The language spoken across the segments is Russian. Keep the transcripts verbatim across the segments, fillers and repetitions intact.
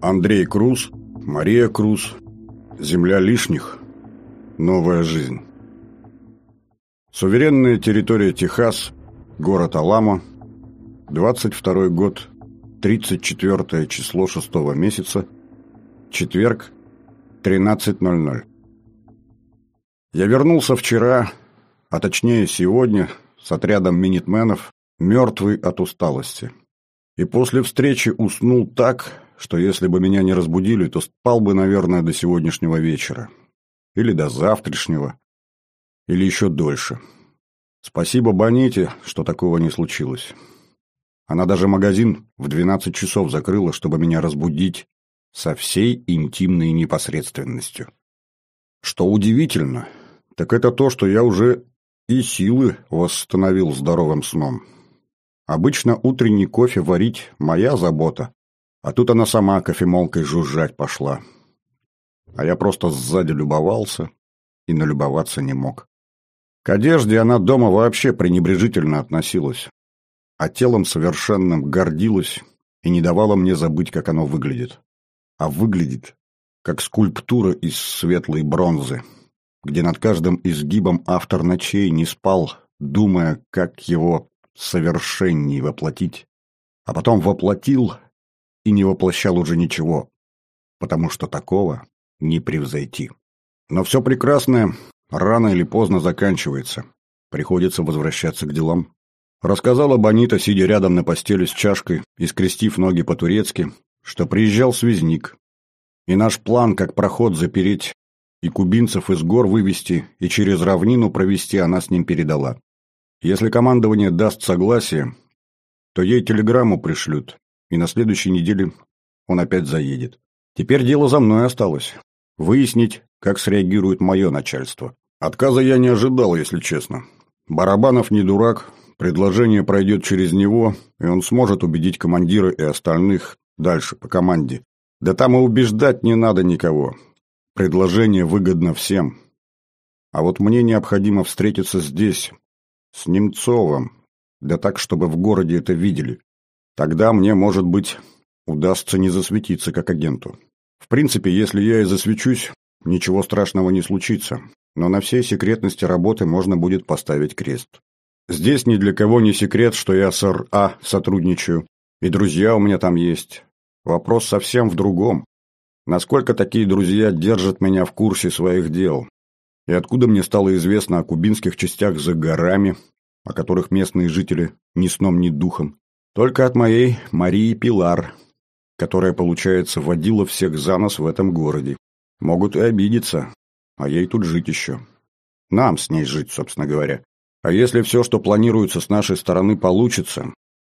Андрей Круз, Мария Круз, земля лишних, новая жизнь. Суверенная территория Техас, город Аламо, двадцать второй год, тридцать четвёртое число шестого месяца, четверг, тринадцать ноль ноль. Я вернулся вчера, а точнее сегодня, с отрядом минитменов, мертвый от усталости. И после встречи уснул так, что если бы меня не разбудили, то спал бы, наверное, до сегодняшнего вечера. Или до завтрашнего. Или еще дольше. Спасибо Боните, что такого не случилось. Она даже магазин в двенадцать часов закрыла, чтобы меня разбудить со всей интимной непосредственностью. Что удивительно, так это то, что я уже и силы восстановил здоровым сном. Обычно утренний кофе варить моя забота, а тут она сама кофемолкой жужжать пошла. А я просто сзади любовался и налюбоваться не мог. К одежде она дома вообще пренебрежительно относилась, а телом совершенным гордилась и не давала мне забыть, как оно выглядит. А выглядит, как скульптура из светлой бронзы, где над каждым изгибом автор ночей не спал, думая, как его совершенней воплотить, а потом воплотил и не воплощал уже ничего, потому что такого не превзойти. Но все прекрасное рано или поздно заканчивается, приходится возвращаться к делам. Рассказала Бонита, сидя рядом на постели с чашкой и скрестив ноги по-турецки, что приезжал связник, и наш план, как проход запереть и кубинцев из гор вывести и через равнину провести, она с ним передала. Если командование даст согласие, то ей телеграмму пришлют, и на следующей неделе он опять заедет. Теперь дело за мной осталось. Выяснить, как среагирует мое начальство. Отказа я не ожидал, если честно. Барабанов не дурак, предложение пройдет через него, и он сможет убедить командира и остальных дальше по команде. Да там и убеждать не надо никого. Предложение выгодно всем. А вот мне необходимо встретиться здесь, с Немцовым, да так, чтобы в городе это видели. Тогда мне, может быть, удастся не засветиться как агенту. В принципе, если я и засвечусь, ничего страшного не случится, но на всей секретности работы можно будет поставить крест. Здесь ни для кого не секрет, что я с эр а сотрудничаю, и друзья у меня там есть. Вопрос совсем в другом. Насколько такие друзья держат меня в курсе своих дел? И откуда мне стало известно о кубинских частях за горами, о которых местные жители ни сном, ни духом? Только от моей Марии Пилар, которая, получается, водила всех за нос в этом городе. Могут и обидеться, а ей тут жить еще. Нам с ней жить, собственно говоря. А если все, что планируется с нашей стороны, получится,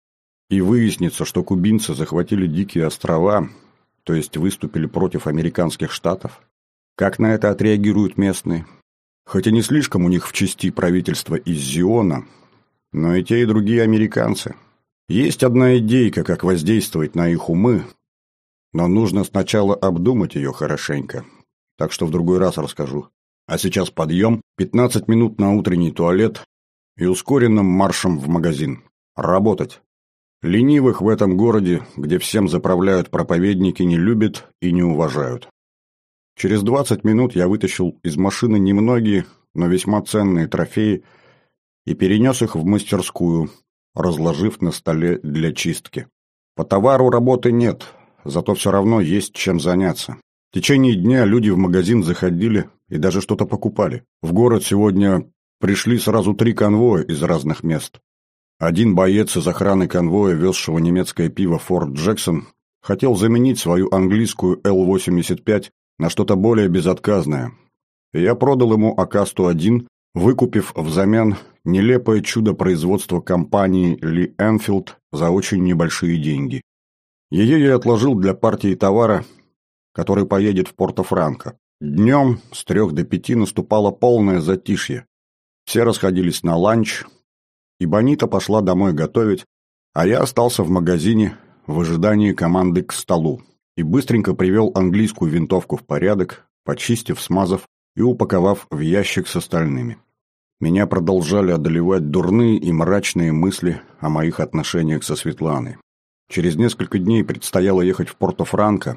и выяснится, что кубинцы захватили Дикие острова, то есть выступили против американских штатов, как на это отреагируют местные? Хоть и не слишком у них в чести правительство из Зиона, но и те, и другие американцы. Есть одна идейка, как воздействовать на их умы, но нужно сначала обдумать ее хорошенько. Так что в другой раз расскажу. А сейчас подъем, пятнадцать минут на утренний туалет и ускоренным маршем в магазин. Работать. Ленивых в этом городе, где всем заправляют проповедники, не любят и не уважают. Через двадцать минут я вытащил из машины немногие, но весьма ценные трофеи и перенес их в мастерскую, разложив на столе для чистки. По товару работы нет, зато все равно есть чем заняться. В течение дня люди в магазин заходили и даже что-то покупали. В город сегодня пришли сразу три конвоя из разных мест. Один боец из охраны конвоя, везшего немецкое пиво «Форт Джексон», хотел заменить свою английскую эл восемьдесят пять на что-то более безотказное. И я продал ему а ка сто один, выкупив взамен нелепое чудо производства компании Ли Энфилд за очень небольшие деньги. Ее я отложил для партии товара, который поедет в Порто-Франко. Днем с трех до пяти наступало полное затишье. Все расходились на ланч, и Бонита пошла домой готовить, а я остался в магазине в ожидании команды к столу и быстренько привел английскую винтовку в порядок, почистив, смазав и упаковав в ящик с остальными. Меня продолжали одолевать дурные и мрачные мысли о моих отношениях со Светланой. Через несколько дней предстояло ехать в Порто-Франко,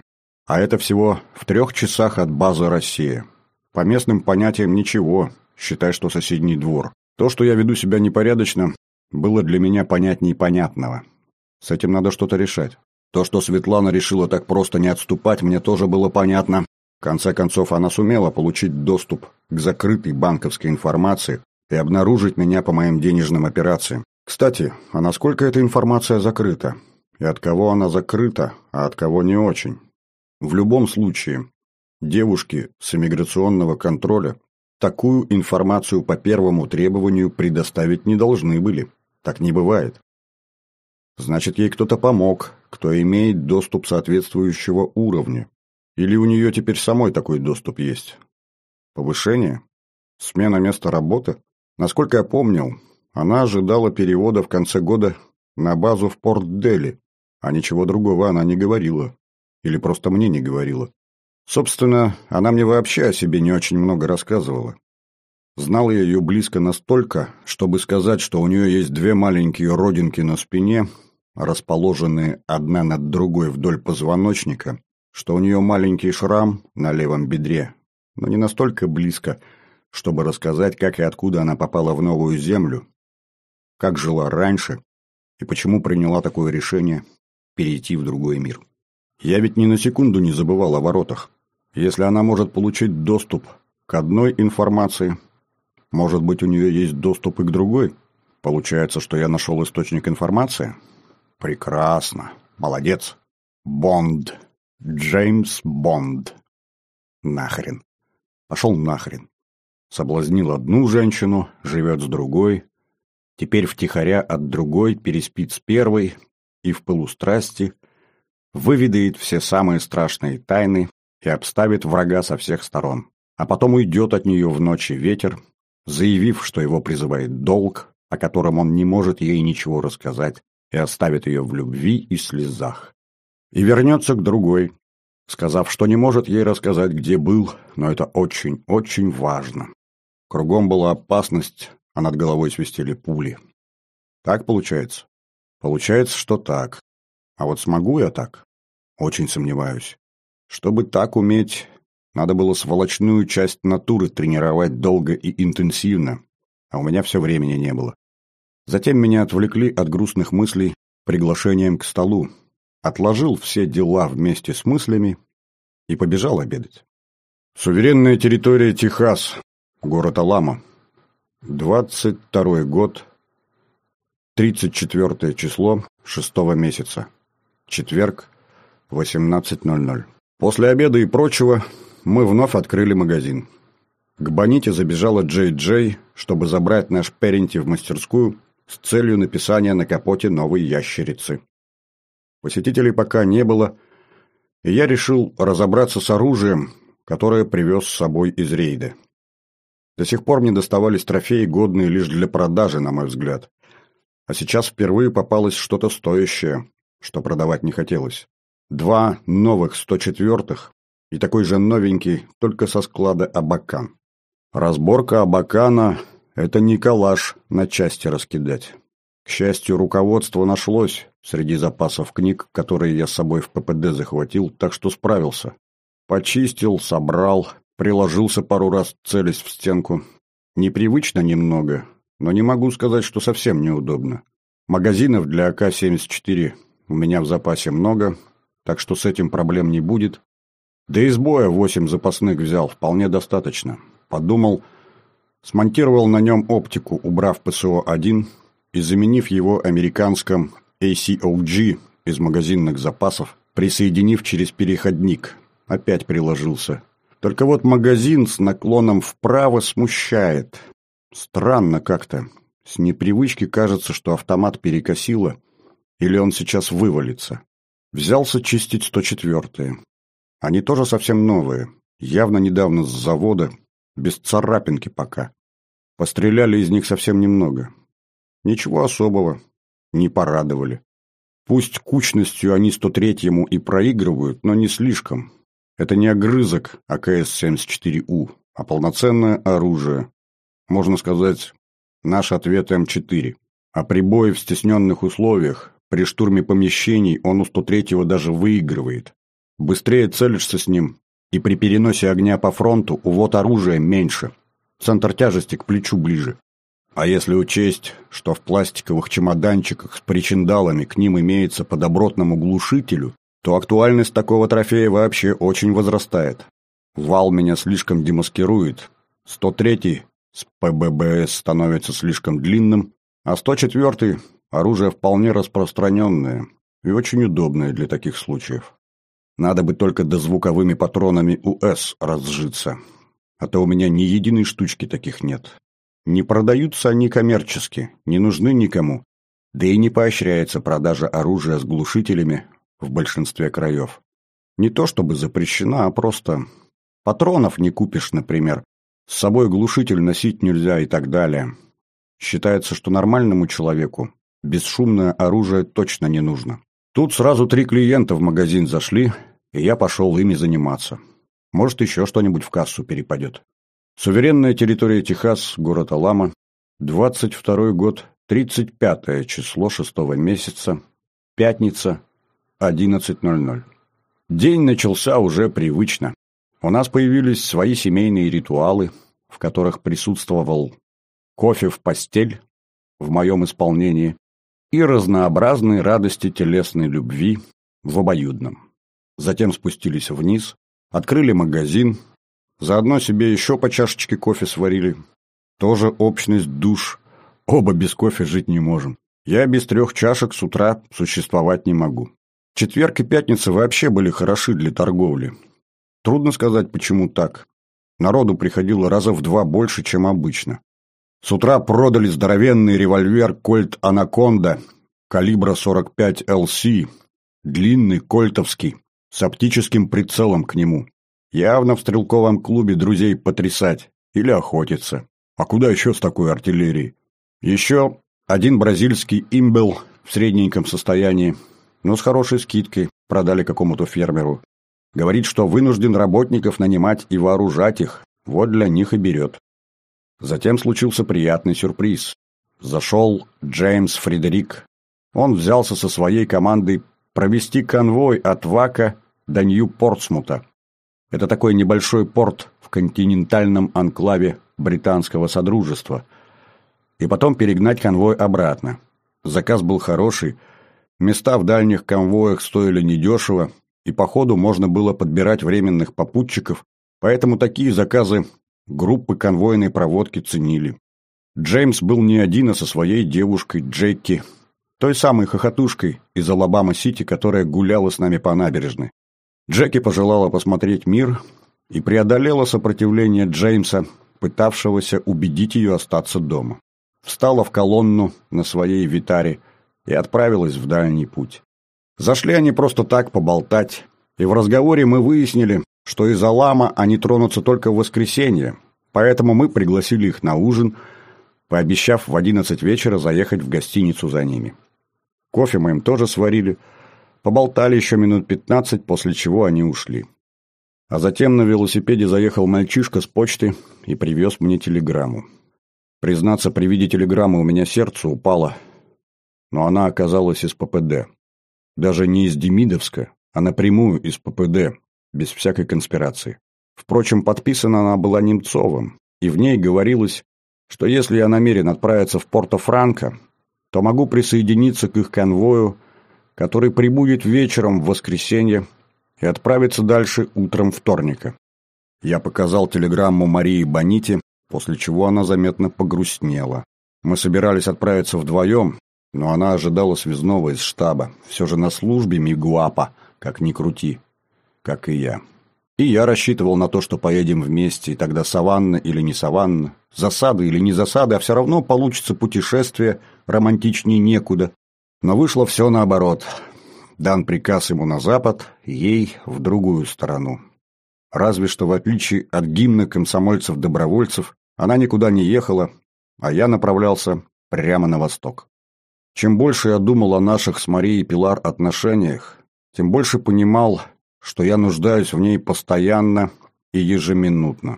А это всего в трех часах от базы «Россия». По местным понятиям ничего, считай, что соседний двор. То, что я веду себя непорядочно, было для меня понятней понятного. С этим надо что-то решать. То, что Светлана решила так просто не отступать, мне тоже было понятно. В конце концов, она сумела получить доступ к закрытой банковской информации и обнаружить меня по моим денежным операциям. Кстати, а насколько эта информация закрыта? И от кого она закрыта, а от кого не очень? В любом случае, девушки с иммиграционного контроля такую информацию по первому требованию предоставить не должны были. Так не бывает. Значит, ей кто-то помог, кто имеет доступ соответствующего уровня. Или у нее теперь самой такой доступ есть? Повышение? Смена места работы? Насколько я помнил, она ожидала перевода в конце года на базу в Порт-Дели, а ничего другого она не говорила. Или просто мне не говорила. Собственно, она мне вообще о себе не очень много рассказывала. Знал я ее близко настолько, чтобы сказать, что у нее есть две маленькие родинки на спине, расположенные одна над другой вдоль позвоночника, что у нее маленький шрам на левом бедре, но не настолько близко, чтобы рассказать, как и откуда она попала в новую землю, как жила раньше и почему приняла такое решение перейти в другой мир. Я ведь ни на секунду не забывал о воротах. Если она может получить доступ к одной информации, может быть, у нее есть доступ и к другой? Получается, что я нашел источник информации? Прекрасно. Молодец. Бонд. Джеймс Бонд. Нахрен. Пошел нахрен. Соблазнил одну женщину, живет с другой. Теперь втихаря от другой переспит с первой и в пылу страсти выведает все самые страшные тайны и обставит врага со всех сторон. А потом уйдет от нее в ночи ветер, заявив, что его призывает долг, о котором он не может ей ничего рассказать, и оставит ее в любви и слезах. И вернется к другой, сказав, что не может ей рассказать, где был, но это очень-очень важно. Кругом была опасность, а над головой свистели пули. Так получается? Получается, что так. А вот смогу я так? Очень сомневаюсь. Чтобы так уметь, надо было сволочную часть натуры тренировать долго и интенсивно, а у меня все времени не было. Затем меня отвлекли от грустных мыслей приглашением к столу. Отложил все дела вместе с мыслями и побежал обедать. Суверенная территория Техас, город Аламо. двадцать второй год, тридцать четвёртое число шестого месяца. Четверг, восемнадцать ноль ноль. После обеда и прочего мы вновь открыли магазин. К Боните забежала Джей Джей, чтобы забрать наш Перинти в мастерскую с целью написания на капоте новой ящерицы. Посетителей пока не было, и я решил разобраться с оружием, которое привез с собой из рейда. До сих пор мне доставались трофеи, годные лишь для продажи, на мой взгляд. А сейчас впервые попалось что-то стоящее, что продавать не хотелось. Два новых сто четвёртых и такой же новенький, только со склада Абакан. Разборка Абакана – это не калаш на части раскидать. К счастью, руководство нашлось среди запасов книг, которые я с собой в ППД захватил, так что справился. Почистил, собрал, приложился пару раз, целясь в стенку. Непривычно немного, но не могу сказать, что совсем неудобно. Магазинов для А К семьдесят четыре у меня в запасе много, так что с этим проблем не будет. Да и с боя восемь запасных взял, вполне достаточно. Подумал, смонтировал на нем оптику, убрав П С О один и заменив его американским А С О Джи из магазинных запасов, присоединив через переходник. Опять приложился. Только вот магазин с наклоном вправо смущает. Странно как-то. С непривычки кажется, что автомат перекосило, или он сейчас вывалится. Взялся чистить сто четвёртые. Они тоже совсем новые, явно недавно с завода, без царапинки пока. Постреляли из них совсем немного. Ничего особого, не порадовали. Пусть кучностью они сто третьему и проигрывают, но не слишком. Это не огрызок А К С семьдесят четыре У, а полноценное оружие. Можно сказать, наш ответ М четыре. А при бое в стесненных условиях, при штурме помещений, он у сто третьего даже выигрывает. Быстрее целишься с ним, и при переносе огня по фронту увод оружия меньше. Центр тяжести к плечу ближе. А если учесть, что в пластиковых чемоданчиках с причиндалами к ним имеется по добротному глушителю, то актуальность такого трофея вообще очень возрастает. Вал меня слишком демаскирует. сто третий с ПББС становится слишком длинным, а сто четвёртый оружие вполне распространенное и очень удобное для таких случаев. Надо бы только дозвуковыми патронами УС разжиться, а то у меня ни единой штучки таких нет. Не продаются они коммерчески, не нужны никому, да и не поощряется продажа оружия с глушителями в большинстве краев. Не то чтобы запрещена, а просто патронов не купишь, например, с собой глушитель носить нельзя и так далее. Считается, что нормальному человеку бесшумное оружие точно не нужно. Тут сразу три клиента в магазин зашли, и я пошел ими заниматься. Может, еще что-нибудь в кассу перепадет. Суверенная территория Техас, город Алама, двадцать второй год, тридцать пятое число шестого месяца, пятница, одиннадцать ноль ноль. День начался уже привычно. У нас появились свои семейные ритуалы, в которых присутствовал кофе в постель, в моем исполнении, и разнообразные радости телесной любви в обоюдном. Затем спустились вниз, открыли магазин, заодно себе еще по чашечке кофе сварили. Тоже общность душ. Оба без кофе жить не можем. Я без трех чашек с утра существовать не могу. Четверг и пятница вообще были хороши для торговли. Трудно сказать, почему так. Народу приходило раза в два больше, чем обычно. С утра продали здоровенный револьвер «Кольт Анаконда» калибра сорок пять эл си, длинный, кольтовский, с оптическим прицелом к нему. Явно в стрелковом клубе друзей потрясать или охотиться. А куда еще с такой артиллерией? Еще один бразильский имбел в средненьком состоянии, но с хорошей скидкой продали какому-то фермеру. Говорит, что вынужден работников нанимать и вооружать их, вот для них и берет. Затем случился приятный сюрприз. Зашел Джеймс Фредерик. Он взялся со своей командой провести конвой от Вака до Нью-Портсмута. Это такой небольшой порт в континентальном анклаве британского содружества. И потом перегнать конвой обратно. Заказ был хороший, места в дальних конвоях стоили недешево, и по ходу можно было подбирать временных попутчиков, поэтому такие заказы группы конвойной проводки ценили. Джеймс был не один, а со своей девушкой Джеки, той самой хохотушкой из Алабама-Сити, которая гуляла с нами по набережной. Джеки пожелала посмотреть мир и преодолела сопротивление Джеймса, пытавшегося убедить ее остаться дома. Встала в колонну на своей витаре и отправилась в дальний путь. Зашли они просто так поболтать, и в разговоре мы выяснили, что из Алама они тронутся только в воскресенье, поэтому мы пригласили их на ужин, пообещав в одиннадцать вечера заехать в гостиницу за ними. Кофе мы им тоже сварили, поболтали еще минут пятнадцать, после чего они ушли. А затем на велосипеде заехал мальчишка с почты и привез мне телеграмму. Признаться, при виде телеграммы у меня сердце упало, но она оказалась из ППД. Даже не из Демидовска, а напрямую из ППД, без всякой конспирации. Впрочем, подписана она была Немцовым, и в ней говорилось, что если я намерен отправиться в Порто-Франко, то могу присоединиться к их конвою, который прибудет вечером в воскресенье и отправиться дальше утром вторника. Я показал телеграмму Марии Боните, после чего она заметно погрустнела. Мы собирались отправиться вдвоем, но она ожидала связного из штаба. Все же на службе мигуапа, как ни крути, как и я. И я рассчитывал на то, что поедем вместе, и тогда саванна или не саванна, засады или не засады, а все равно получится путешествие, романтичнее некуда. Но вышло все наоборот. Дан приказ ему на запад, ей в другую сторону. Разве что в отличие от гимна комсомольцев-добровольцев, она никуда не ехала, а я направлялся прямо на восток. Чем больше я думал о наших с Марией Пилар отношениях, тем больше понимал, что я нуждаюсь в ней постоянно и ежеминутно.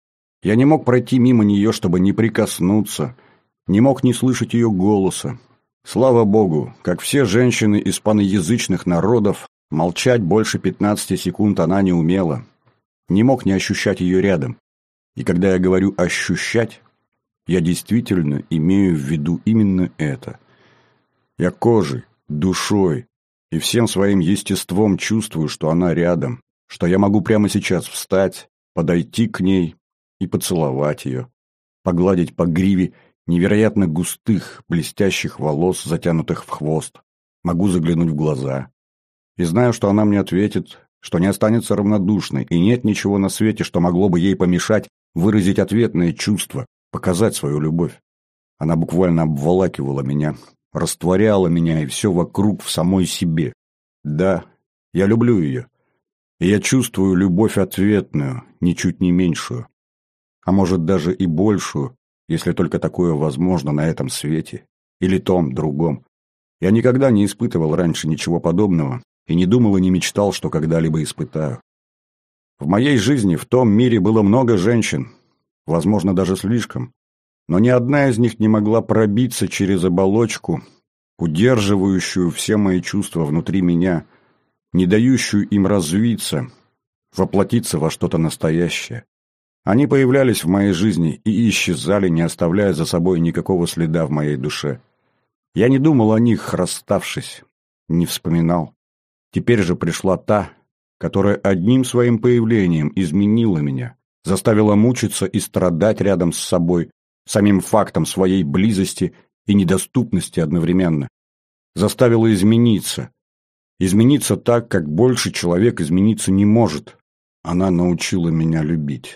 Я не мог пройти мимо нее, чтобы не прикоснуться, не мог не слышать ее голоса. Слава Богу, как все женщины испаноязычных народов, Молчать больше пятнадцати секунд она не умела. Не мог не ощущать ее рядом. И когда я говорю «ощущать», я действительно имею в виду именно это. Я кожей, душой и всем своим естеством чувствую, что она рядом, что я могу прямо сейчас встать, подойти к ней и поцеловать ее, погладить по гриве невероятно густых, блестящих волос, затянутых в хвост. Могу заглянуть в глаза. И знаю, что она мне ответит, что не останется равнодушной, и нет ничего на свете, что могло бы ей помешать выразить ответное чувство, показать свою любовь. Она буквально обволакивала меня, растворяла меня и все вокруг в самой себе. Да, я люблю ее. И я чувствую любовь ответную, ничуть не меньшую. А может даже и большую, если только такое возможно на этом свете. Или том, другом. Я никогда не испытывал раньше ничего подобного и не думал и не мечтал, что когда-либо испытаю. В моей жизни в том мире было много женщин, возможно, даже слишком, но ни одна из них не могла пробиться через оболочку, удерживающую все мои чувства внутри меня, не дающую им развиться, воплотиться во что-то настоящее. Они появлялись в моей жизни и исчезали, не оставляя за собой никакого следа в моей душе. Я не думал о них, расставшись, не вспоминал. Теперь же пришла та, которая одним своим появлением изменила меня, заставила мучиться и страдать рядом с собой, самим фактом своей близости и недоступности одновременно. Заставила измениться. Измениться так, как больше человек измениться не может. Она научила меня любить.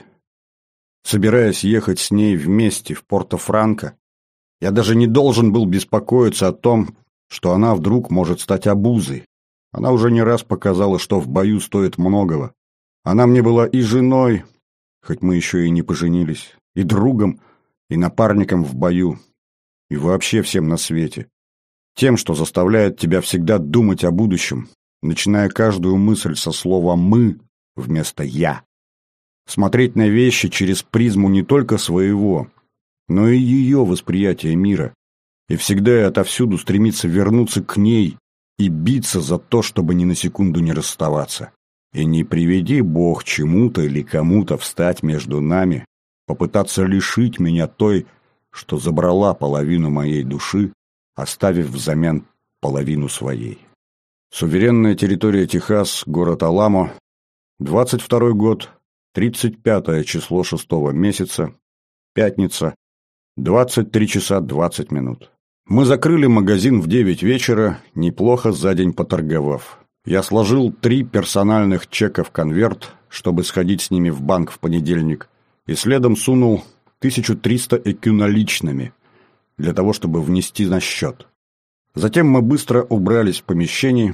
Собираясь ехать с ней вместе в Порто-Франко, я даже не должен был беспокоиться о том, что она вдруг может стать обузой. Она уже не раз показала, что в бою стоит многого. Она мне была и женой, хоть мы еще и не поженились, и другом, и напарником в бою, и вообще всем на свете. Тем, что заставляет тебя всегда думать о будущем, начиная каждую мысль со слова «мы» вместо «я». Смотреть на вещи через призму не только своего, но и ее восприятия мира, и всегда и отовсюду стремиться вернуться к ней и биться за то, чтобы ни на секунду не расставаться. И не приведи Бог чему-то или кому-то встать между нами, попытаться лишить меня той, что забрала половину моей души, оставив взамен половину своей. Суверенная территория Техас, город Аламо, двадцать второй год, тридцать пятое число шестого месяца, пятница, двадцать три часа двадцать минут. Мы закрыли магазин в девять вечера, неплохо за день поторговав. Я сложил три персональных чека в конверт, чтобы сходить с ними в банк в понедельник, и следом сунул тысячу триста экю наличными, для того, чтобы внести на счет. Затем мы быстро убрались в помещении,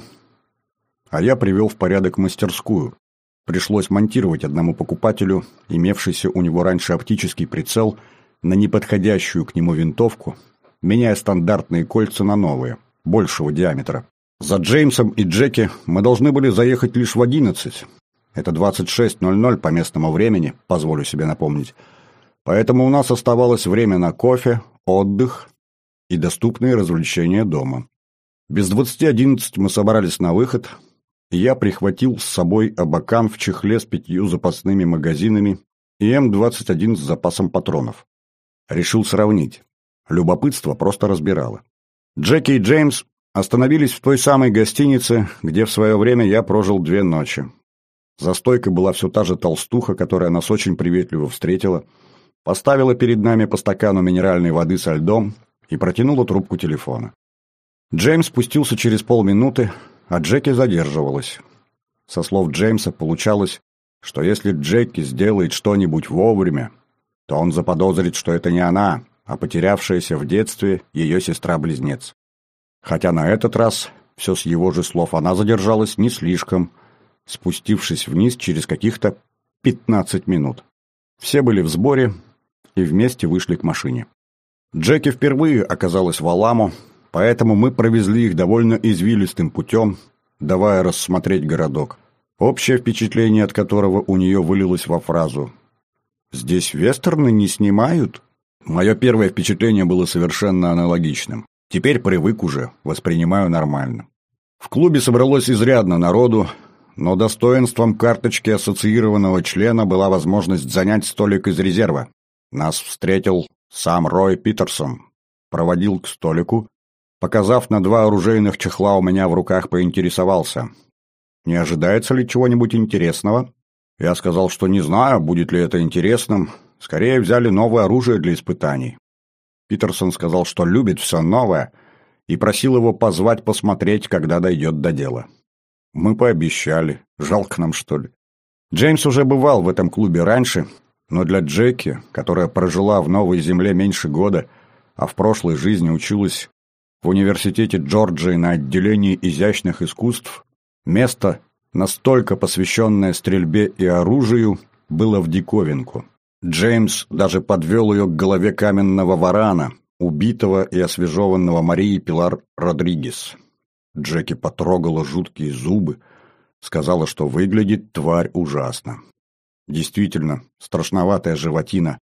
а я привел в порядок мастерскую. Пришлось монтировать одному покупателю, имевшийся у него раньше оптический прицел, на неподходящую к нему винтовку, меняя стандартные кольца на новые, большего диаметра. За Джеймсом и Джеки мы должны были заехать лишь в одиннадцать. Это двадцать шесть ноль ноль по местному времени, позволю себе напомнить. Поэтому у нас оставалось время на кофе, отдых и доступные развлечения дома. Без двадцати одиннадцать мы собрались на выход, и я прихватил с собой Абакан в чехле с пятью запасными магазинами и эм двадцать один с запасом патронов. Решил сравнить. Любопытство просто разбирало. Джеки и Джеймс остановились в той самой гостинице, где в свое время я прожил две ночи. За стойкой была все та же толстуха, которая нас очень приветливо встретила, поставила перед нами по стакану минеральной воды со льдом и протянула трубку телефона. Джеймс спустился через полминуты, а Джеки задерживалась. Со слов Джеймса получалось, что если Джеки сделает что-нибудь вовремя, то он заподозрит, что это не она, а потерявшаяся в детстве ее сестра-близнец. Хотя на этот раз, все с его же слов, она задержалась не слишком, спустившись вниз через каких-то пятнадцать минут. Все были в сборе и вместе вышли к машине. Джеки впервые оказалась в Аламо, поэтому мы провезли их довольно извилистым путем, давая рассмотреть городок, общее впечатление от которого у нее вылилось во фразу «Здесь вестерны не снимают?» Мое первое впечатление было совершенно аналогичным. Теперь привык уже, воспринимаю нормально. В клубе собралось изрядно народу, но достоинством карточки ассоциированного члена была возможность занять столик из резерва. Нас встретил сам Рой Питерсон, проводил к столику, показав на два оружейных чехла у меня в руках, поинтересовался: «Не ожидается ли чего-нибудь интересного?» Я сказал, что не знаю, будет ли это интересным. Скорее взяли новое оружие для испытаний. Питерсон сказал, что любит все новое, и просил его позвать посмотреть, когда дойдет до дела. Мы пообещали. Жалко нам, что ли? Джеймс уже бывал в этом клубе раньше, но для Джеки, которая прожила в Новой Земле меньше года, а в прошлой жизни училась в университете Джорджии на отделении изящных искусств, место, настолько посвященное стрельбе и оружию, было в диковинку. Джеймс даже подвел ее к голове каменного варана, убитого и освежеванного Марией Пилар Родригес. Джеки потрогала жуткие зубы, сказала, что выглядит тварь ужасно. Действительно, страшноватая животина.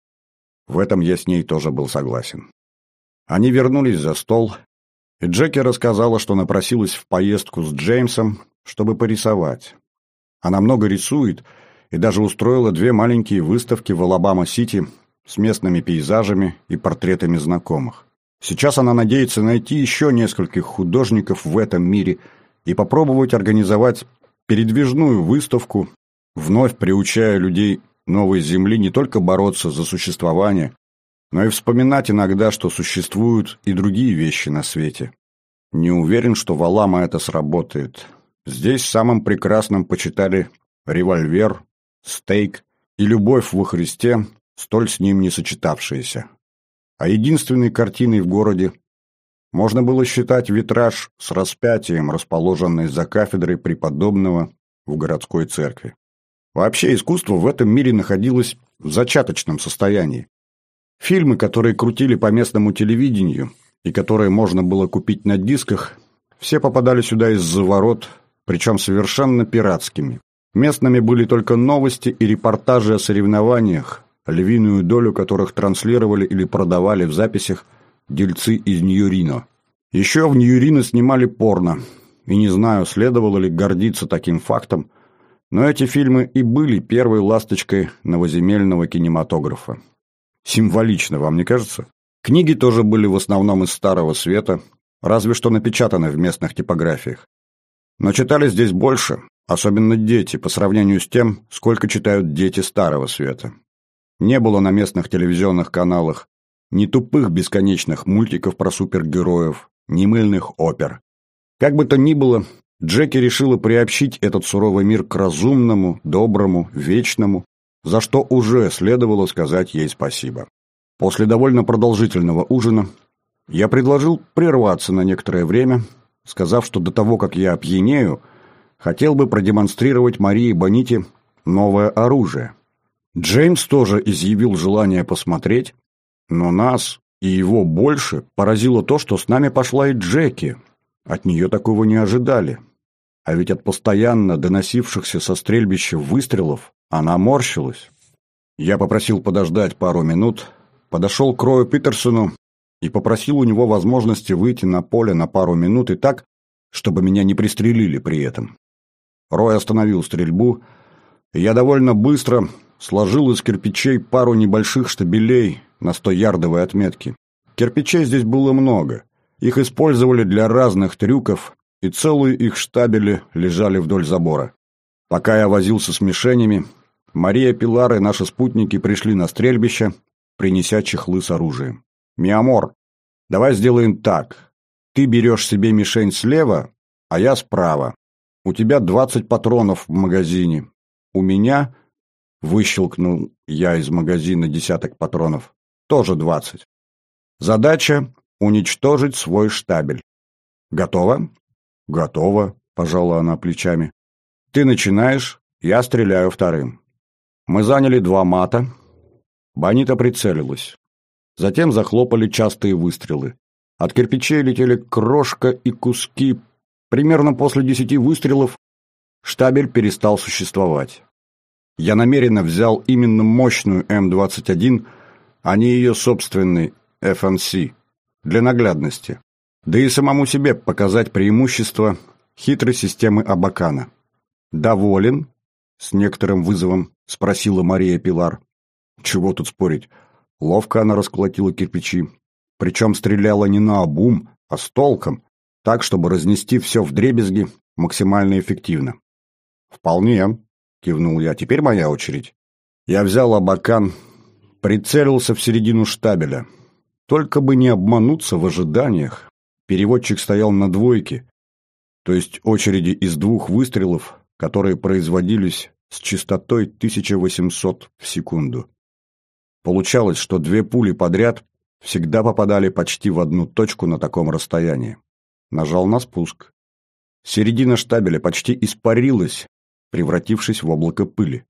В этом я с ней тоже был согласен. Они вернулись за стол, и Джеки рассказала, что напросилась в поездку с Джеймсом, чтобы порисовать. Она много рисует и даже устроила две маленькие выставки в Алабама-Сити с местными пейзажами и портретами знакомых. Сейчас она надеется найти еще нескольких художников в этом мире и попробовать организовать передвижную выставку, вновь приучая людей Новой Земли не только бороться за существование, но и вспоминать иногда, что существуют и другие вещи на свете. Не уверен, что в Алама это сработает. Здесь самым прекрасным почитали револьвер, стейк и любовь во Христе, столь с ним не сочетавшиеся. А единственной картиной в городе можно было считать витраж с распятием, расположенный за кафедрой преподобного в городской церкви. Вообще искусство в этом мире находилось в зачаточном состоянии. Фильмы, которые крутили по местному телевидению и которые можно было купить на дисках, все попадали сюда из-за ворот, причем совершенно пиратскими. Местными были только новости и репортажи о соревнованиях, львиную долю которых транслировали или продавали в записях дельцы из Нью-Рино. Еще в Нью-Рино снимали порно, и не знаю, следовало ли гордиться таким фактом, но эти фильмы и были первой ласточкой новоземельного кинематографа. Символично, вам не кажется? Книги тоже были в основном из Старого Света, разве что напечатаны в местных типографиях. Но читали здесь больше, особенно дети, по сравнению с тем, сколько читают дети Старого Света. Не было на местных телевизионных каналах ни тупых бесконечных мультиков про супергероев, ни мыльных опер. Как бы то ни было, Джеки решила приобщить этот суровый мир к разумному, доброму, вечному, за что уже следовало сказать ей спасибо. После довольно продолжительного ужина я предложил прерваться на некоторое время, сказав, что до того, как я опьянею, хотел бы продемонстрировать Марии Боните новое оружие. Джеймс тоже изъявил желание посмотреть, но нас и его больше поразило то, что с нами пошла и Джеки. От нее такого не ожидали. А ведь от постоянно доносившихся со стрельбища выстрелов она морщилась. Я попросил подождать пару минут, подошел к Рою Питерсону и попросил у него возможности выйти на поле на пару минут и так, чтобы меня не пристрелили при этом. Рой остановил стрельбу, и я довольно быстро сложил из кирпичей пару небольших штабелей на стоярдовой отметке. Кирпичей здесь было много. Их использовали для разных трюков, и целые их штабели лежали вдоль забора. Пока я возился с мишенями, Мария Пилар и наши спутники пришли на стрельбище, принеся чехлы с оружием. «Миамор, давай сделаем так. Ты берешь себе мишень слева, а я справа. У тебя двадцать патронов в магазине. У меня, выщелкнул я из магазина десяток патронов, тоже двадцать. Задача — уничтожить свой штабель. Готово?» «Готово», — пожала она плечами. «Ты начинаешь, я стреляю вторым». Мы заняли два мата. Бонита прицелилась. Затем захлопали частые выстрелы. От кирпичей летели крошка и куски. Примерно после десяти выстрелов штабель перестал существовать. Я намеренно взял именно мощную эм двадцать один, а не ее собственный эф эн си, для наглядности. Да и самому себе показать преимущество хитрой системы Абакана. «Доволен?» — с некоторым вызовом спросила Мария Пилар. Чего тут спорить? Ловко она расколотила кирпичи. Причем стреляла не наобум, а с толком, так, чтобы разнести все вдребезги максимально эффективно. «Вполне», — кивнул я. «Теперь моя очередь». Я взял Абакан, прицелился в середину штабеля. Только бы не обмануться в ожиданиях. Переводчик стоял на двойке, то есть очереди из двух выстрелов, которые производились с частотой тысяча восемьсот в секунду. Получалось, что две пули подряд всегда попадали почти в одну точку на таком расстоянии. Нажал на спуск. Середина штабеля почти испарилась, превратившись в облако пыли.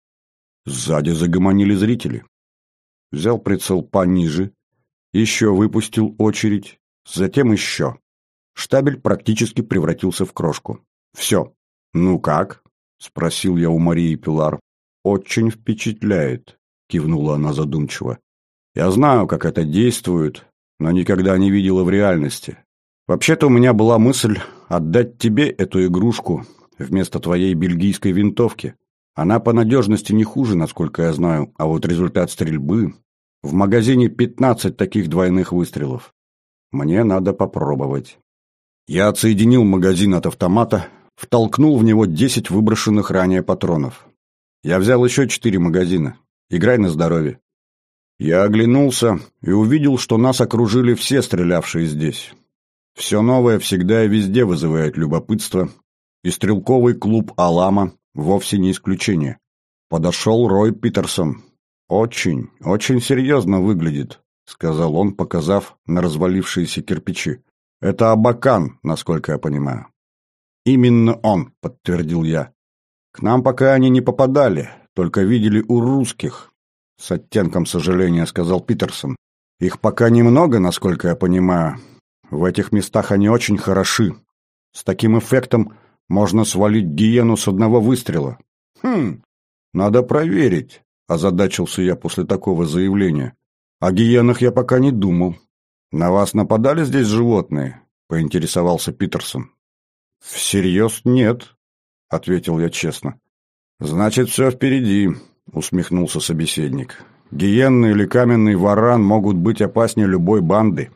Сзади загомонили зрители. Взял прицел пониже, еще выпустил очередь, затем еще. Штабель практически превратился в крошку. «Все. Ну как?» — спросил я у Марии Пилар. «Очень впечатляет», — кивнула она задумчиво. «Я знаю, как это действует, но никогда не видела в реальности. Вообще-то у меня была мысль отдать тебе эту игрушку вместо твоей бельгийской винтовки. Она по надежности не хуже, насколько я знаю, а вот результат стрельбы... В магазине пятнадцать таких двойных выстрелов. Мне надо попробовать». Я отсоединил магазин от автомата, втолкнул в него десять выброшенных ранее патронов. Я взял еще четыре магазина. Играй на здоровье. Я оглянулся и увидел, что нас окружили все стрелявшие здесь. Все новое всегда и везде вызывает любопытство, и стрелковый клуб «Алама» вовсе не исключение. Подошел Рой Питерсон. «Очень, очень серьезно выглядит», — сказал он, показав на развалившиеся кирпичи. «Это Абакан, насколько я понимаю». «Именно он», — подтвердил я. «К нам пока они не попадали, только видели у русских», — с оттенком сожаления сказал Питерсон. «Их пока немного, насколько я понимаю. В этих местах они очень хороши. С таким эффектом можно свалить гиену с одного выстрела». «Хм, надо проверить», — озадачился я после такого заявления. «О гиенах я пока не думал». «На вас нападали здесь животные?» — поинтересовался Питерсон. «Всерьез нет», — ответил я честно. «Значит, все впереди», — усмехнулся собеседник. «Гиенны или каменный варан могут быть опаснее любой банды.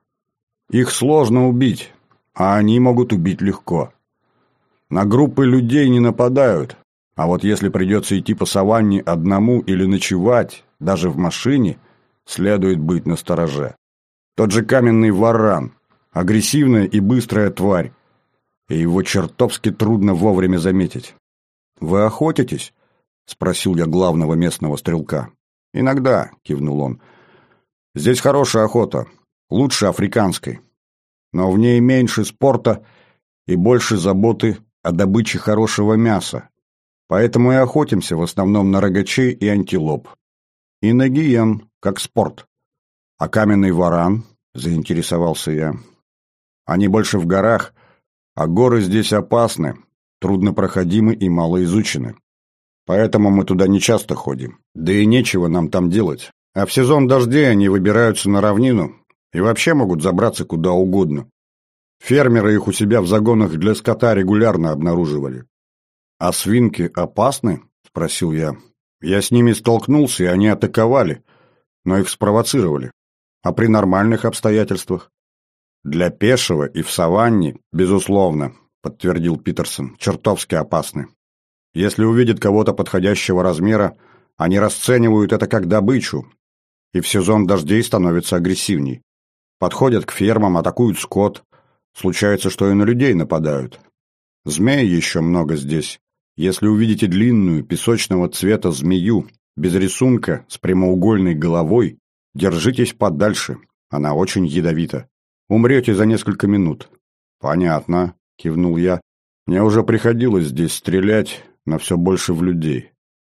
Их сложно убить, а они могут убить легко. На группы людей не нападают, а вот если придется идти по саванне одному или ночевать, даже в машине, следует быть настороже. Тот же каменный варан, агрессивная и быстрая тварь, и его чертовски трудно вовремя заметить». «Вы охотитесь?» — спросил я главного местного стрелка. «Иногда», — кивнул он. «Здесь хорошая охота, лучше африканской. Но в ней меньше спорта и больше заботы о добыче хорошего мяса. Поэтому и охотимся в основном на рогачей и антилоп. И на гиен, как спорт. А каменный варан?» — заинтересовался я. «Они больше в горах, а горы здесь опасны, труднопроходимы и малоизучены. Поэтому мы туда не часто ходим. Да и нечего нам там делать. А в сезон дождей они выбираются на равнину и вообще могут забраться куда угодно. Фермеры их у себя в загонах для скота регулярно обнаруживали». «А свинки опасны?» — спросил я. «Я с ними столкнулся, и они атаковали, но их спровоцировали. А при нормальных обстоятельствах?» «Для пешего и в саванне, безусловно», — подтвердил Питерсон, — «чертовски опасны. Если увидят кого-то подходящего размера, они расценивают это как добычу, и в сезон дождей становятся агрессивней. Подходят к фермам, атакуют скот. Случается, что и на людей нападают. Змей еще много здесь. Если увидите длинную, песочного цвета змею, без рисунка, с прямоугольной головой, держитесь подальше, она очень ядовита. Умрете за несколько минут». «Понятно», — кивнул я. «Мне уже приходилось здесь стрелять, но все больше в людей».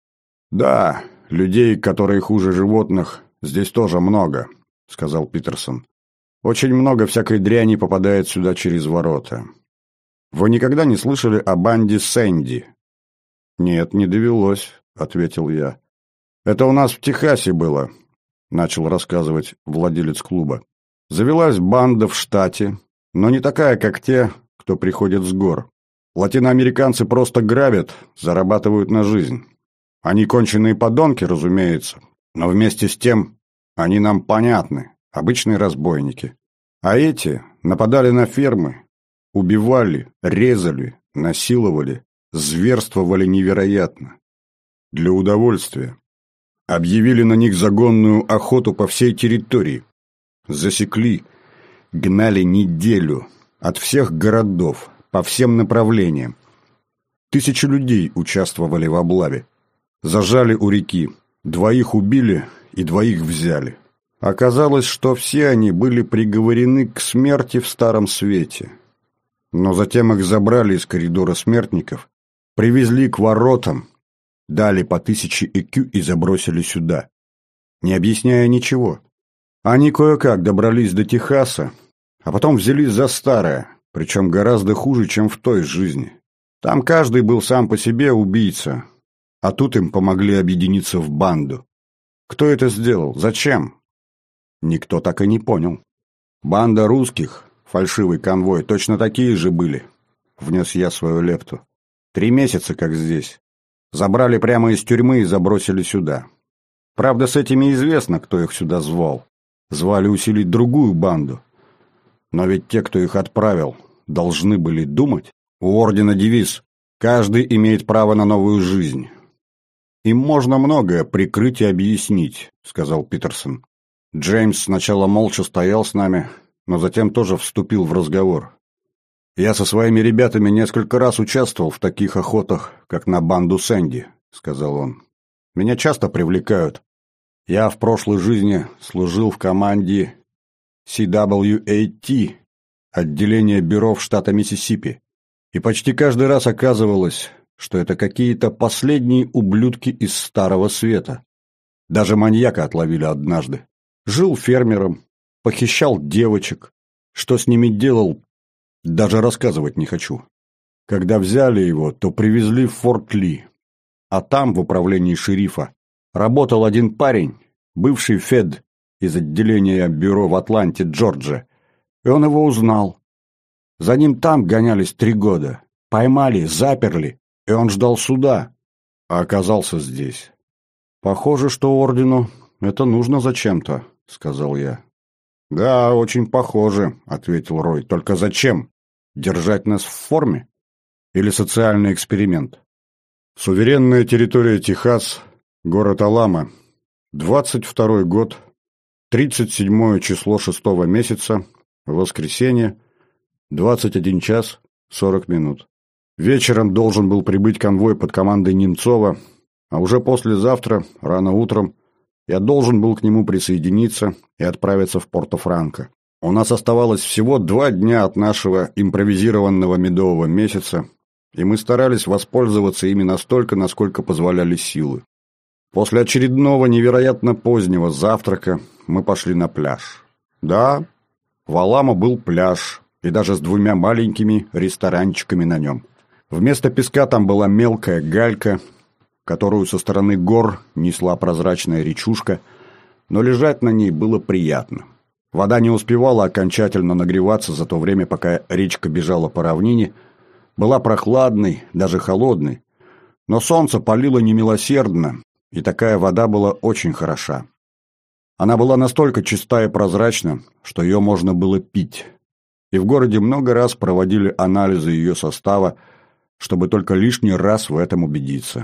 «Да, людей, которые хуже животных, здесь тоже много», — сказал Питерсон. «Очень много всякой дряни попадает сюда через ворота. Вы никогда не слышали о банде Сэнди?» «Нет, не довелось», — ответил я. «Это у нас в Техасе было», — начал рассказывать владелец клуба. «Завелась банда в штате, но не такая, как те, кто приходит с гор. Латиноамериканцы просто грабят, зарабатывают на жизнь. Они конченые подонки, разумеется, но вместе с тем они нам понятны, обычные разбойники. А эти нападали на фермы, убивали, резали, насиловали, зверствовали невероятно. Для удовольствия. Объявили на них загонную охоту по всей территории. Засекли, гнали неделю от всех городов, по всем направлениям. Тысячи людей участвовали в облаве. Зажали у реки, двоих убили и двоих взяли. Оказалось, что все они были приговорены к смерти в Старом Свете. Но затем их забрали из коридора смертников, привезли к воротам, дали по тысяче ЭКЮ и забросили сюда, не объясняя ничего. Они кое-как добрались до Техаса, а потом взялись за старое, причем гораздо хуже, чем в той жизни. Там каждый был сам по себе убийца, а тут им помогли объединиться в банду. Кто это сделал? Зачем? Никто так и не понял. Банда русских, фальшивый конвой, точно такие же были. Внес я свою лепту. Три месяца, как здесь. Забрали прямо из тюрьмы и забросили сюда. Правда, с этими известно, кто их сюда звал. Звали усилить другую банду. Но ведь те, кто их отправил, должны были думать. У ордена девиз «Каждый имеет право на новую жизнь». «Им можно многое прикрыть и объяснить», — сказал Питерсон. Джеймс сначала молча стоял с нами, но затем тоже вступил в разговор. «Я со своими ребятами несколько раз участвовал в таких охотах, как на банду Сэнди», — сказал он. «Меня часто привлекают. Я в прошлой жизни служил в команде си дабл ю эй ти, отделение бюро штата Миссисипи, и почти каждый раз оказывалось, что это какие-то последние ублюдки из Старого Света. Даже маньяка отловили однажды. Жил фермером, похищал девочек. Что с ними делал, даже рассказывать не хочу. Когда взяли его, то привезли в Форт Ли. А там, в управлении шерифа, работал один парень, бывший Фед из отделения бюро в Атланте, Джорджия. И он его узнал. За ним там гонялись три года. Поймали, заперли, и он ждал суда, а оказался здесь. «Похоже, что ордену это нужно зачем-то», — сказал я. «Да, очень похоже», — ответил Рой. «Только зачем? Держать нас в форме? Или социальный эксперимент?» Суверенная территория Техас, город Алама, двадцать второй год, тридцать седьмое число шестого месяца, воскресенье, двадцать один час сорок минут. Вечером должен был прибыть конвой под командой Немцова, а уже послезавтра, рано утром, я должен был к нему присоединиться и отправиться в Порто-Франко. У нас оставалось всего два дня от нашего импровизированного медового месяца, и мы старались воспользоваться ими настолько, насколько позволяли силы. После очередного невероятно позднего завтрака мы пошли на пляж. Да, в Аламо был пляж, и даже с двумя маленькими ресторанчиками на нем. Вместо песка там была мелкая галька, которую со стороны гор несла прозрачная речушка, но лежать на ней было приятно. Вода не успевала окончательно нагреваться за то время, пока речка бежала по равнине, была прохладной, даже холодной, но солнце палило немилосердно, и такая вода была очень хороша. Она была настолько чиста и прозрачна, что ее можно было пить, и в городе много раз проводили анализы ее состава, чтобы только лишний раз в этом убедиться.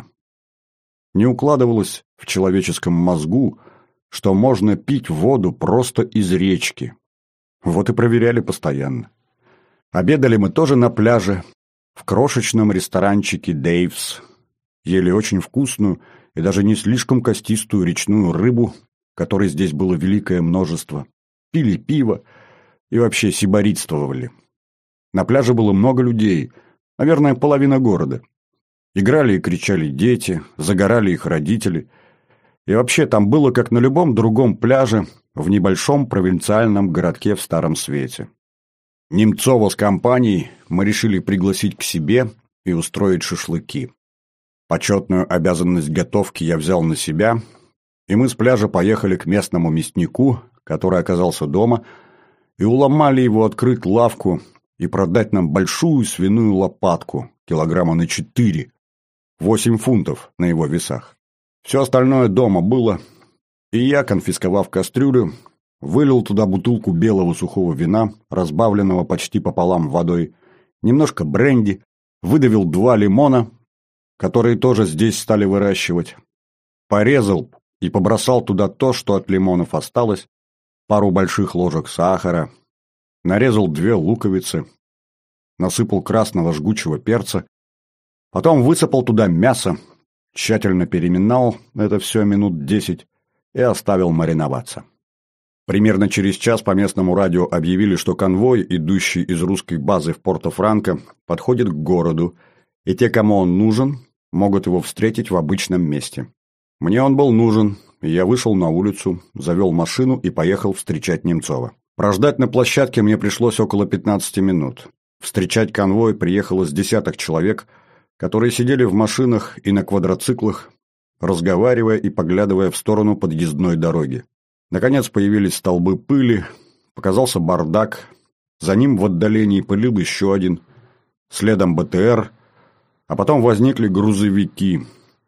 Не укладывалось в человеческом мозгу, что можно пить воду просто из речки. Вот и проверяли постоянно. Обедали мы тоже на пляже, в крошечном ресторанчике «Дэйвс». Ели очень вкусную и даже не слишком костистую речную рыбу, которой здесь было великое множество. Пили пиво и вообще сибаритствовали. На пляже было много людей, наверное, половина города. Играли и кричали дети, загорали их родители. И вообще там было, как на любом другом пляже, в небольшом провинциальном городке в Старом Свете. Немцова с компанией мы решили пригласить к себе и устроить шашлыки. Почетную обязанность готовки я взял на себя, и мы с пляжа поехали к местному мяснику, который оказался дома, и уломали его открыть лавку и продать нам большую свиную лопатку, килограмма на четыре, восемь фунтов на его весах. Все остальное дома было, и я, конфисковав кастрюлю, вылил туда бутылку белого сухого вина, разбавленного почти пополам водой, немножко бренди, выдавил два лимона, которые тоже здесь стали выращивать, порезал и побросал туда то, что от лимонов осталось, пару больших ложек сахара, нарезал две луковицы, насыпал красного жгучего перца, потом высыпал туда мясо, тщательно переминал это все минут десять и оставил мариноваться. Примерно через час по местному радио объявили, что конвой, идущий из русской базы в Порто-Франко, подходит к городу, и те, кому он нужен, могут его встретить в обычном месте. Мне он был нужен, и я вышел на улицу, завел машину и поехал встречать Немцова. Прождать на площадке мне пришлось около пятнадцати минут. Встречать конвой приехало с десяток человек, которые сидели в машинах и на квадроциклах, разговаривая и поглядывая в сторону подъездной дороги. Наконец появились столбы пыли, показался бардак, за ним в отдалении пылил еще один, следом БТР, а потом возникли грузовики.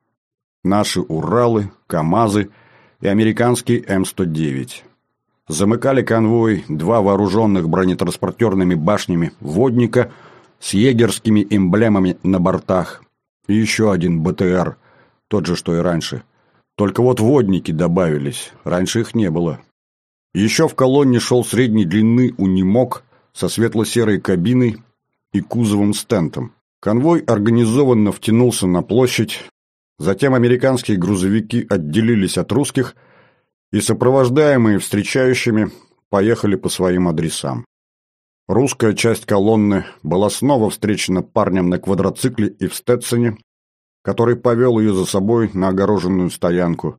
Наши Уралы, КАМАЗы и американский Эм сто девять. Замыкали конвой два вооруженных бронетранспортерными башнями водника с егерскими эмблемами на бортах и еще один БТР, тот же, что и раньше. Только вот водники добавились, раньше их не было. Еще в колонне шел средней длины унимок со светло-серой кабиной и кузовом с тентом. Конвой организованно втянулся на площадь, затем американские грузовики отделились от русских и, сопровождаемые встречающими, поехали по своим адресам. Русская часть колонны была снова встречена парнем на квадроцикле и в Стетсоне, который повел ее за собой на огороженную стоянку,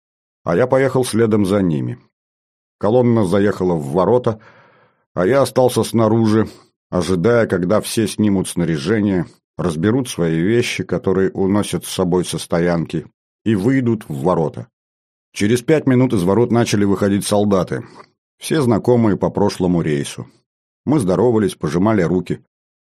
а я поехал следом за ними. Колонна заехала в ворота, а я остался снаружи, ожидая, когда все снимут снаряжение, разберут свои вещи, которые уносят с собой со стоянки, и выйдут в ворота. Через пять минут из ворот начали выходить солдаты, все знакомые по прошлому рейсу. Мы здоровались, пожимали руки.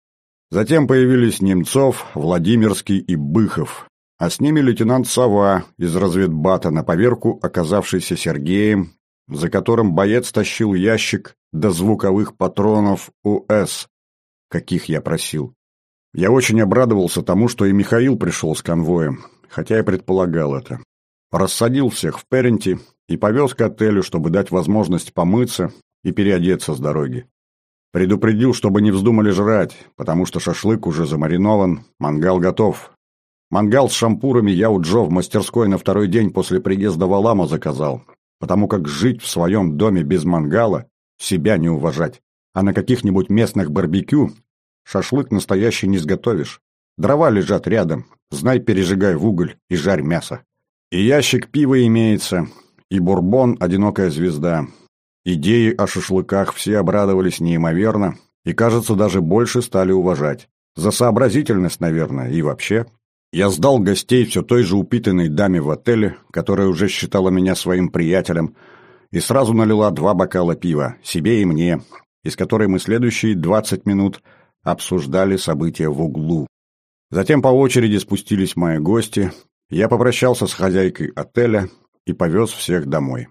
Затем появились Немцов, Владимирский и Быхов, а с ними лейтенант Сова из разведбата, на поверку оказавшийся Сергеем, за которым боец тащил ящик до звуковых патронов У Эс, каких я просил. Я очень обрадовался тому, что и Михаил пришел с конвоем, хотя я предполагал это. Рассадил всех в Перенти и повез к отелю, чтобы дать возможность помыться и переодеться с дороги. Предупредил, чтобы не вздумали жрать, потому что шашлык уже замаринован, мангал готов. Мангал с шампурами я у Джо в мастерской на второй день после приезда в Аламо заказал, потому как жить в своем доме без мангала — себя не уважать. А на каких-нибудь местных барбекю шашлык настоящий не сготовишь. Дрова лежат рядом, знай, пережигай в уголь и жарь мясо. И ящик пива имеется, и бурбон «Одинокая звезда». Идеи о шашлыках все обрадовались неимоверно и, кажется, даже больше стали уважать. За сообразительность, наверное, и вообще. Я сдал гостей все той же упитанной даме в отеле, которая уже считала меня своим приятелем, и сразу налила два бокала пива, себе и мне, из которой мы следующие двадцать минут обсуждали события в углу. Затем по очереди спустились мои гости, я попрощался с хозяйкой отеля и повез всех домой.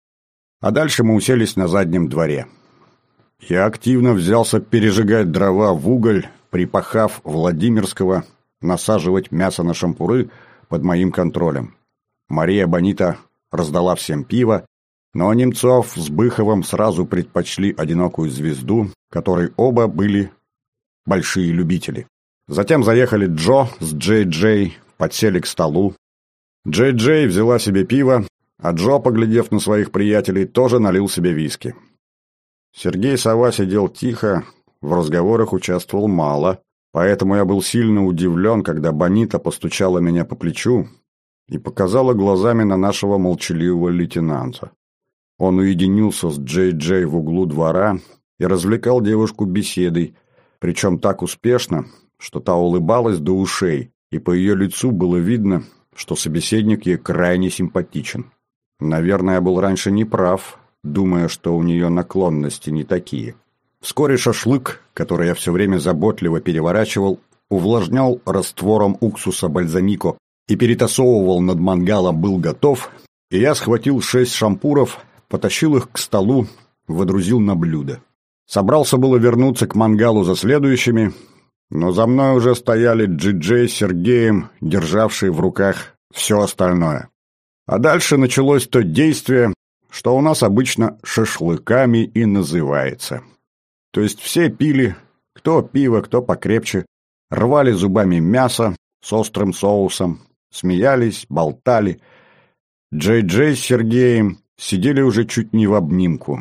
А дальше мы уселись на заднем дворе. Я активно взялся пережигать дрова в уголь, припахав Владимирского насаживать мясо на шампуры под моим контролем. Мария Бонита раздала всем пиво, но Немцов с Быховым сразу предпочли «Одинокую звезду», которой оба были большие любители. Затем заехали Джо с Джей-Джей, подсели к столу. Джей-Джей взяла себе пиво, а Джо, поглядев на своих приятелей, тоже налил себе виски. Сергей Сова сидел тихо, в разговорах участвовал мало, поэтому я был сильно удивлен, когда Бонита постучала меня по плечу и показала глазами на нашего молчаливого лейтенанта. Он уединился с Джей-Джей в углу двора и развлекал девушку беседой, причем так успешно, что та улыбалась до ушей, и по ее лицу было видно, что собеседник ей крайне симпатичен. Наверное, я был раньше неправ, думая, что у нее наклонности не такие. Вскоре шашлык, который я все время заботливо переворачивал, увлажнял раствором уксуса бальзамико и перетасовывал над мангалом, был готов, и я схватил шесть шампуров, потащил их к столу, водрузил на блюдо. Собрался было вернуться к мангалу за следующими, но за мной уже стояли Джи-Джей с Сергеем, державшие в руках все остальное. А дальше началось то действие, что у нас обычно шашлыками и называется. То есть все пили, кто пиво, кто покрепче, рвали зубами мясо с острым соусом, смеялись, болтали. Джей-Джей с Сергеем сидели уже чуть не в обнимку.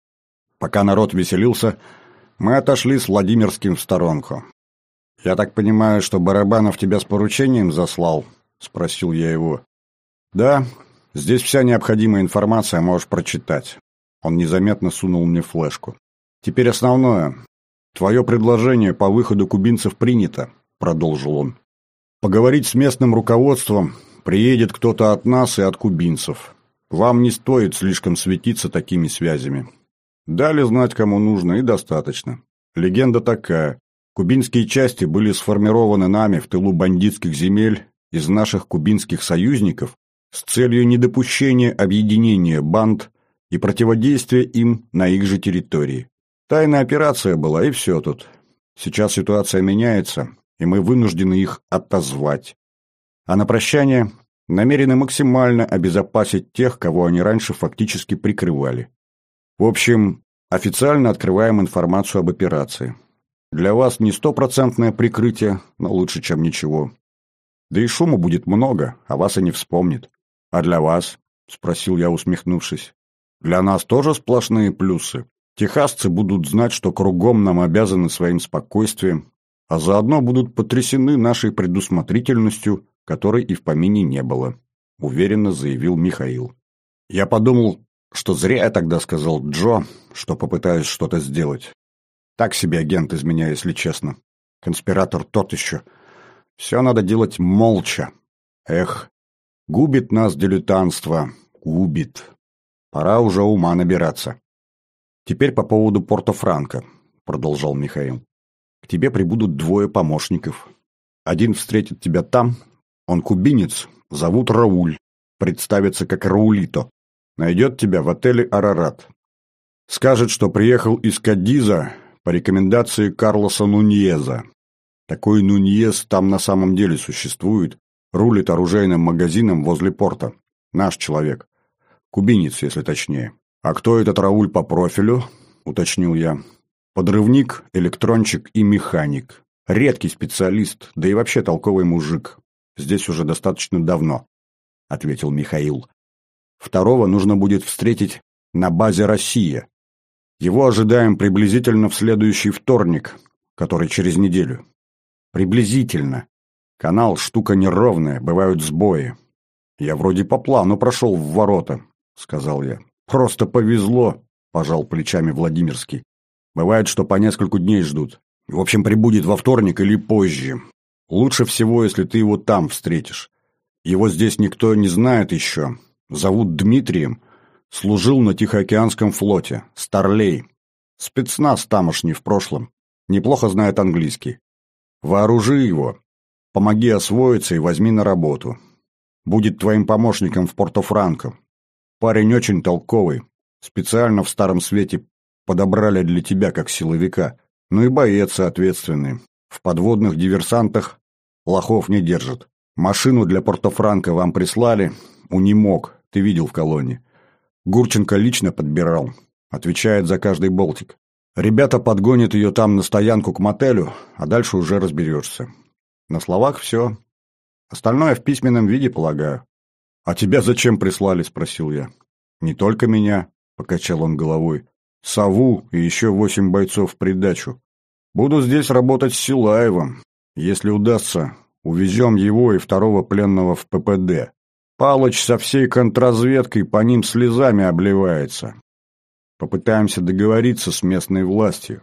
Пока народ веселился, мы отошли с Владимирским в сторонку. «Я так понимаю, что Барабанов тебя с поручением заслал?» — спросил я его. «Да, здесь вся необходимая информация, можешь прочитать». Он незаметно сунул мне флешку. «Теперь основное. Твое предложение по выходу кубинцев принято», — продолжил он. «Поговорить с местным руководством приедет кто-то от нас и от кубинцев. Вам не стоит слишком светиться такими связями. Дали знать, кому нужно, и достаточно. Легенда такая. Кубинские части были сформированы нами в тылу бандитских земель из наших кубинских союзников с целью недопущения объединения банд и противодействия им на их же территории. Тайная операция была, и все тут. Сейчас ситуация меняется, и мы вынуждены их отозвать. А на прощание намерены максимально обезопасить тех, кого они раньше фактически прикрывали. В общем, официально открываем информацию об операции. Для вас не стопроцентное прикрытие, но лучше, чем ничего. Да и шума будет много, а вас и не вспомнит. А для вас? — спросил я, усмехнувшись. Для нас тоже сплошные плюсы. Техасцы будут знать, что кругом нам обязаны своим спокойствием, а заодно будут потрясены нашей предусмотрительностью, которой и в помине не было, — уверенно заявил Михаил. Я подумал, что зря я тогда сказал Джо, что попытаюсь что-то сделать. Так себе агент из меня, если честно. Конспиратор тот еще. Все надо делать молча. Эх, губит нас дилетантство, губит. Пора уже ума набираться. Теперь по поводу Порто-Франко, продолжал Михаил. К тебе прибудут двое помощников. Один встретит тебя там, он кубинец, зовут Рауль, представится как Раулито. Найдет тебя в отеле «Арарат». Скажет, что приехал из Кадиза по рекомендации Карлоса Нуньеза. Такой Нуньез там на самом деле существует, рулит оружейным магазином возле порта. Наш человек. Кубинец, если точнее. А кто этот Рауль по профилю? Уточнил я. Подрывник, электрончик и механик. Редкий специалист, да и вообще толковый мужик. Здесь уже достаточно давно, ответил Михаил. Второго нужно будет встретить на базе «Россия». Его ожидаем приблизительно в следующий вторник, который через неделю. Приблизительно. Канал штука неровная, бывают сбои. Я вроде по плану прошел в ворота, сказал я. Просто повезло, пожал плечами Владимирский. Бывает, что по нескольку дней ждут. В общем, прибудет во вторник или позже. Лучше всего, если ты его там встретишь. Его здесь никто не знает еще. Зовут Дмитрием. Служил на Тихоокеанском флоте. Старлей. Спецназ тамошний в прошлом. Неплохо знает английский. Вооружи его. Помоги освоиться и возьми на работу. Будет твоим помощником в Порто-Франко. Парень очень толковый. Специально в Старом Свете подобрали для тебя как силовика. Ну и боец соответственный. В подводных диверсантах лохов не держит. Машину для Порто-Франко вам прислали. Унимог. Ты видел в колонне. Гурченко лично подбирал. Отвечает за каждый болтик. Ребята подгонят ее там на стоянку к мотелю, а дальше уже разберешься. На словах все. Остальное в письменном виде, полагаю. «А тебя зачем прислали?» – спросил я. «Не только меня», – покачал он головой. «Сову и еще восемь бойцов в придачу. Буду здесь работать с Силаевым. Если удастся, увезем его и второго пленного в ППД. Палыч со всей контрразведкой по ним слезами обливается. Попытаемся договориться с местной властью.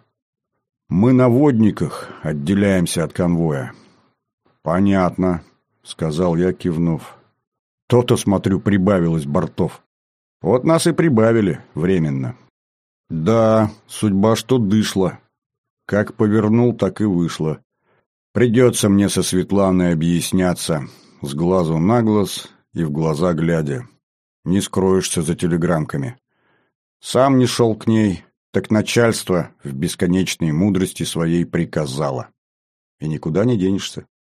Мы на водниках отделяемся от конвоя». «Понятно», — сказал я, кивнув. «То-то, смотрю, прибавилось бортов». «Вот нас и прибавили временно». «Да, судьба что дышла. Как повернул, так и вышло. Придется мне со Светланой объясняться, с глазу на глаз и в глаза глядя. Не скроешься за телеграммками. Сам не шел к ней, так начальство в бесконечной мудрости своей приказало. И никуда не денешься.